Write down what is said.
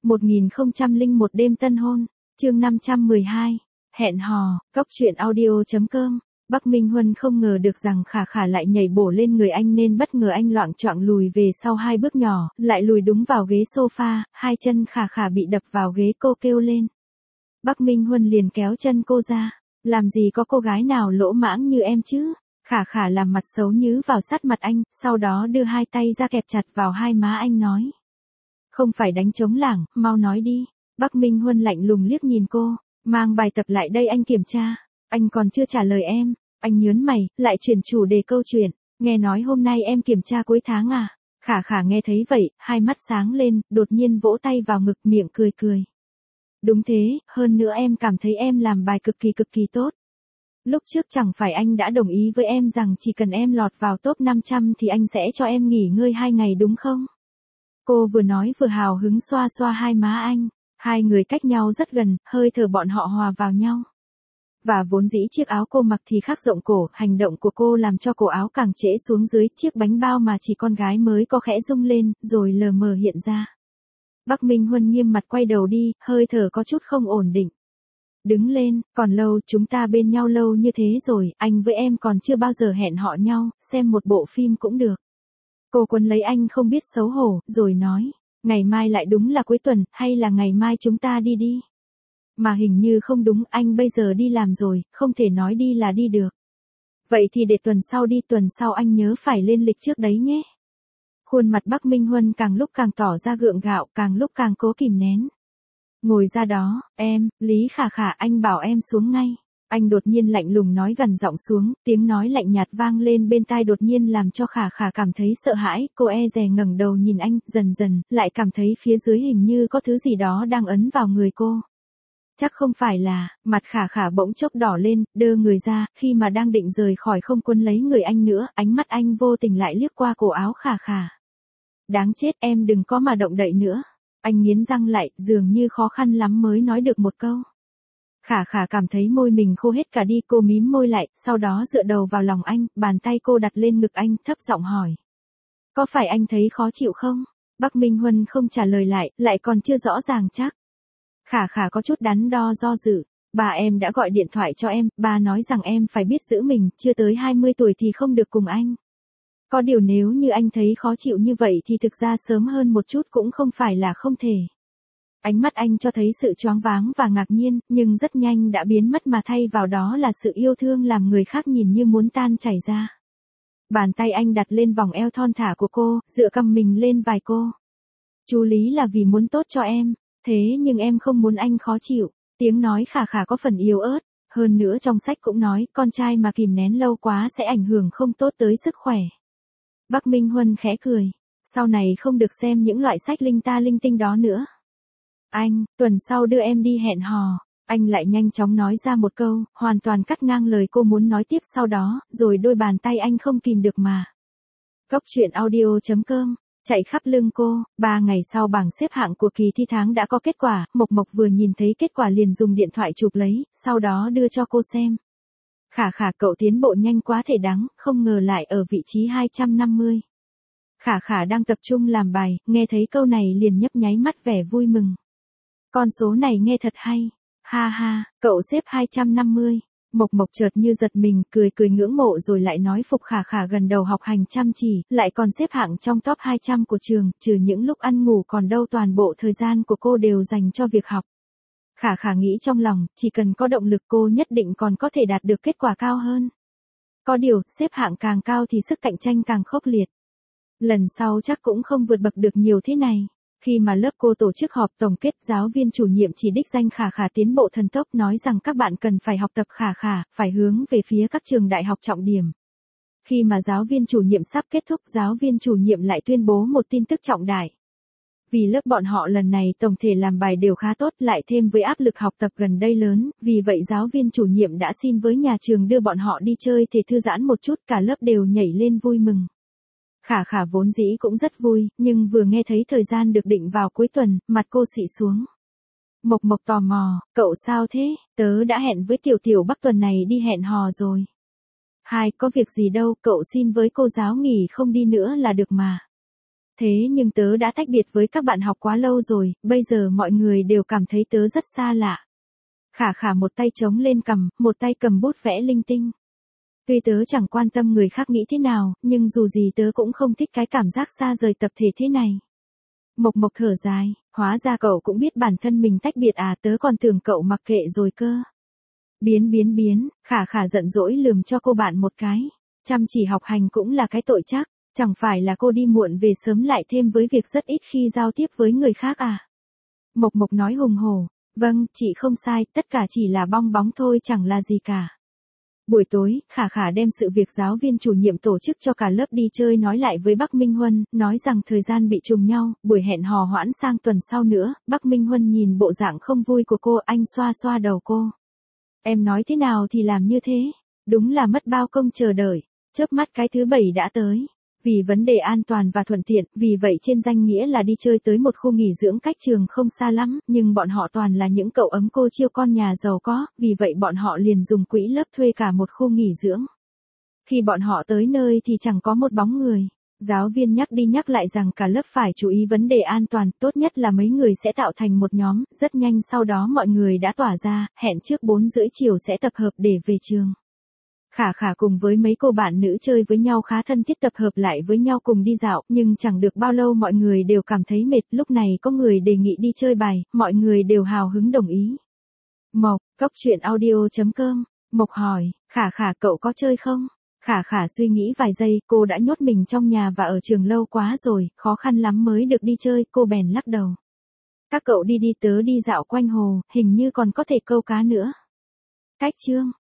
1001 đêm tân hôn, chương 512, hẹn hò, cóc truyện audio.com. Bắc Minh Huân không ngờ được rằng Khả Khả lại nhảy bổ lên người anh nên bất ngờ anh loạng choạng lùi về sau 2 bước nhỏ, lại lùi đúng vào ghế sofa, hai chân Khả Khả bị đập vào ghế, cô kêu lên. Bắc Minh Huân liền kéo chân cô ra, làm gì có cô gái nào lỗ mãng như em chứ. Khả Khả làm mặt xấu nhứ vào sát mặt anh, sau đó đưa hai tay ra kẹp chặt vào hai má anh nói. Không phải đánh trống lảng, mau nói đi. Bắc Minh Huân lạnh lùng liếc nhìn cô, mang bài tập lại đây anh kiểm tra. Anh còn chưa trả lời em. Anh nhớn mày, lại chuyển chủ đề câu chuyện. Nghe nói hôm nay em kiểm tra cuối tháng à? Khả Khả nghe thấy vậy, hai mắt sáng lên, đột nhiên vỗ tay vào ngực, miệng cười cười. Đúng thế, hơn nữa em cảm thấy em làm bài cực kỳ tốt. Lúc trước chẳng phải anh đã đồng ý với em rằng chỉ cần em lọt vào top 500 thì anh sẽ cho em nghỉ ngơi 2 ngày đúng không? Cô vừa nói vừa hào hứng xoa xoa hai má anh. Hai người cách nhau rất gần, hơi thở bọn họ hòa vào nhau. Và vốn dĩ chiếc áo cô mặc thì khắc rộng cổ, hành động của cô làm cho cổ áo càng trễ xuống dưới, chiếc bánh bao mà chỉ con gái mới có khẽ rung lên, rồi lờ mờ hiện ra. Bắc Minh Huân nghiêm mặt quay đầu đi, hơi thở có chút không ổn định. Đứng lên, còn lâu, chúng ta bên nhau lâu như thế rồi, anh với em còn chưa bao giờ hẹn hò nhau, xem một bộ phim cũng được. Cô quấn lấy anh không biết xấu hổ, rồi nói, ngày mai lại đúng là cuối tuần, hay là ngày mai chúng ta đi đi. Mà hình như không đúng, anh bây giờ đi làm rồi, không thể nói đi là đi được. Vậy thì để tuần sau đi, tuần sau anh nhớ phải lên lịch trước đấy nhé. Khuôn mặt Bắc Minh Huân càng lúc càng tỏ ra gượng gạo, càng lúc càng cố kìm nén. Ngồi ra đó, em, Lý Khả Khả, anh bảo em xuống ngay. Anh đột nhiên lạnh lùng nói gần giọng xuống, tiếng nói lạnh nhạt vang lên bên tai đột nhiên làm cho Khả Khả cảm thấy sợ hãi, cô e dè ngẩng đầu nhìn anh, dần dần, lại cảm thấy phía dưới hình như có thứ gì đó đang ấn vào người cô. Chắc không phải là, mặt Khả Khả bỗng chốc đỏ lên, đơ người ra, khi mà đang định rời khỏi không quấn lấy người anh nữa, ánh mắt anh vô tình lại liếc qua cổ áo Khả Khả. Đáng chết, em đừng có mà động đậy nữa. Anh nghiến răng lại, dường như khó khăn lắm mới nói được một câu. Khả Khả cảm thấy môi mình khô hết cả đi, cô mím môi lại, sau đó dựa đầu vào lòng anh, bàn tay cô đặt lên ngực anh, thấp giọng hỏi. Có phải anh thấy khó chịu không? Bắc Minh Huân không trả lời lại còn chưa rõ ràng chắc. Khả Khả có chút đắn đo do dự. Bà em đã gọi điện thoại cho em, bà nói rằng em phải biết giữ mình, chưa tới 20 tuổi thì không được cùng anh. Có điều nếu như anh thấy khó chịu như vậy thì thực ra sớm hơn một chút cũng không phải là không thể. Ánh mắt anh cho thấy sự choáng váng và ngạc nhiên, nhưng rất nhanh đã biến mất mà thay vào đó là sự yêu thương làm người khác nhìn như muốn tan chảy ra. Bàn tay anh đặt lên vòng eo thon thả của cô, dựa cằm mình lên vai cô. Chú Lý là vì muốn tốt cho em, thế nhưng em không muốn anh khó chịu. Tiếng nói Khả Khả có phần yếu ớt, hơn nữa trong sách cũng nói, con trai mà kìm nén lâu quá sẽ ảnh hưởng không tốt tới sức khỏe. Bắc Minh Huân khẽ cười, sau này không được xem những loại sách linh ta linh tinh đó nữa. Anh, tuần sau đưa em đi hẹn hò. Anh lại nhanh chóng nói ra một câu, hoàn toàn cắt ngang lời cô muốn nói tiếp sau đó, rồi đôi bàn tay anh không kìm được mà. Cóc truyện audio.com, chạy khắp lưng cô. 3 ngày sau bảng xếp hạng của kỳ thi tháng đã có kết quả, Mộc Mộc vừa nhìn thấy kết quả liền dùng điện thoại chụp lấy, sau đó đưa cho cô xem. Khả Khả, cậu tiến bộ nhanh quá thể đáng, không ngờ lại ở vị trí 250. Khả Khả đang tập trung làm bài, nghe thấy câu này liền nhấp nháy mắt vẻ vui mừng. Con số này nghe thật hay. Ha ha, cậu xếp 250. Mộc Mộc chợt như giật mình, cười ngưỡng mộ rồi lại nói phục Khả Khả gần đầu học hành chăm chỉ, lại còn xếp hạng trong top 200 của trường, trừ những lúc ăn ngủ còn đâu toàn bộ thời gian của cô đều dành cho việc học. Khả Khả nghĩ trong lòng, chỉ cần có động lực cô nhất định còn có thể đạt được kết quả cao hơn. Có điều, xếp hạng càng cao thì sức cạnh tranh càng khốc liệt. Lần sau chắc cũng không vượt bậc được nhiều thế này. Khi mà lớp cô tổ chức họp tổng kết, giáo viên chủ nhiệm chỉ đích danh Khả Khả tiến bộ thần tốc, nói rằng các bạn cần phải học tập Khả Khả, phải hướng về phía các trường đại học trọng điểm. Khi mà giáo viên chủ nhiệm sắp kết thúc, giáo viên chủ nhiệm lại tuyên bố một tin tức trọng đại. Vì lớp bọn họ lần này tổng thể làm bài đều khá tốt, lại thêm với áp lực học tập gần đây lớn, vì vậy giáo viên chủ nhiệm đã xin với nhà trường đưa bọn họ đi chơi để thư giãn một chút, cả lớp đều nhảy lên vui mừng. Khả Khả vốn dĩ cũng rất vui, nhưng vừa nghe thấy thời gian được định vào cuối tuần, mặt cô xị xuống. Mộc Mộc tò mò, cậu sao thế? Tớ đã hẹn với Tiểu Bắc tuần này đi hẹn hò rồi. Có việc gì đâu, cậu xin với cô giáo nghỉ không đi nữa là được mà. Thế nhưng tớ đã tách biệt với các bạn học quá lâu rồi, bây giờ mọi người đều cảm thấy tớ rất xa lạ. Khả khả một tay chống lên cằm, một tay cầm bút vẽ linh tinh. Tuy tớ chẳng quan tâm người khác nghĩ thế nào, nhưng dù gì tớ cũng không thích cái cảm giác xa rời tập thể thế này. Mộc Mộc thở dài, hóa ra cậu cũng biết bản thân mình tách biệt à, tớ còn tưởng cậu mặc kệ rồi cơ. Biến, khả khả giận dỗi lườm cho cô bạn một cái. Chăm chỉ học hành cũng là cái tội chắc, chẳng phải là cô đi muộn về sớm lại thêm với việc rất ít khi giao tiếp với người khác à. Mộc Mộc nói hùng hổ, vâng, chị không sai, tất cả chỉ là bong bóng thôi chẳng là gì cả. Buổi tối, Khả Khả đem sự việc giáo viên chủ nhiệm tổ chức cho cả lớp đi chơi nói lại với Bắc Minh Huân, nói rằng thời gian bị trùng nhau, buổi hẹn hò hoãn sang tuần sau nữa. Bắc Minh Huân nhìn bộ dạng không vui của cô, anh xoa xoa đầu cô. Em nói thế nào thì làm như thế, đúng là mất bao công chờ đợi, chớp mắt cái thứ 7 đã tới. Vì vấn đề an toàn và thuận tiện, vì vậy trên danh nghĩa là đi chơi tới một khu nghỉ dưỡng cách trường không xa lắm, nhưng bọn họ toàn là những cậu ấm cô chiêu con nhà giàu có, vì vậy bọn họ liền dùng quỹ lớp thuê cả một khu nghỉ dưỡng. Khi bọn họ tới nơi thì chẳng có một bóng người. Giáo viên nhắc đi nhắc lại rằng cả lớp phải chú ý vấn đề an toàn, tốt nhất là mấy người sẽ tạo thành một nhóm, rất nhanh sau đó mọi người đã tỏa ra, hẹn trước 4:30 chiều sẽ tập hợp để về trường. Khả Khả cùng với mấy cô bạn nữ chơi với nhau khá thân thiết, tập hợp lại với nhau cùng đi dạo, nhưng chẳng được bao lâu mọi người đều cảm thấy mệt, lúc này có người đề nghị đi chơi bài, mọi người đều hào hứng đồng ý. Mộc, coctruyện.audio.com, Mộc hỏi, Khả Khả cậu có chơi không? Khả Khả suy nghĩ vài giây, cô đã nhốt mình trong nhà và ở trường lâu quá rồi, khó khăn lắm mới được đi chơi, cô bèn lắc đầu. Các cậu đi đi, tớ đi dạo quanh hồ, hình như còn có thể câu cá nữa. Cách chương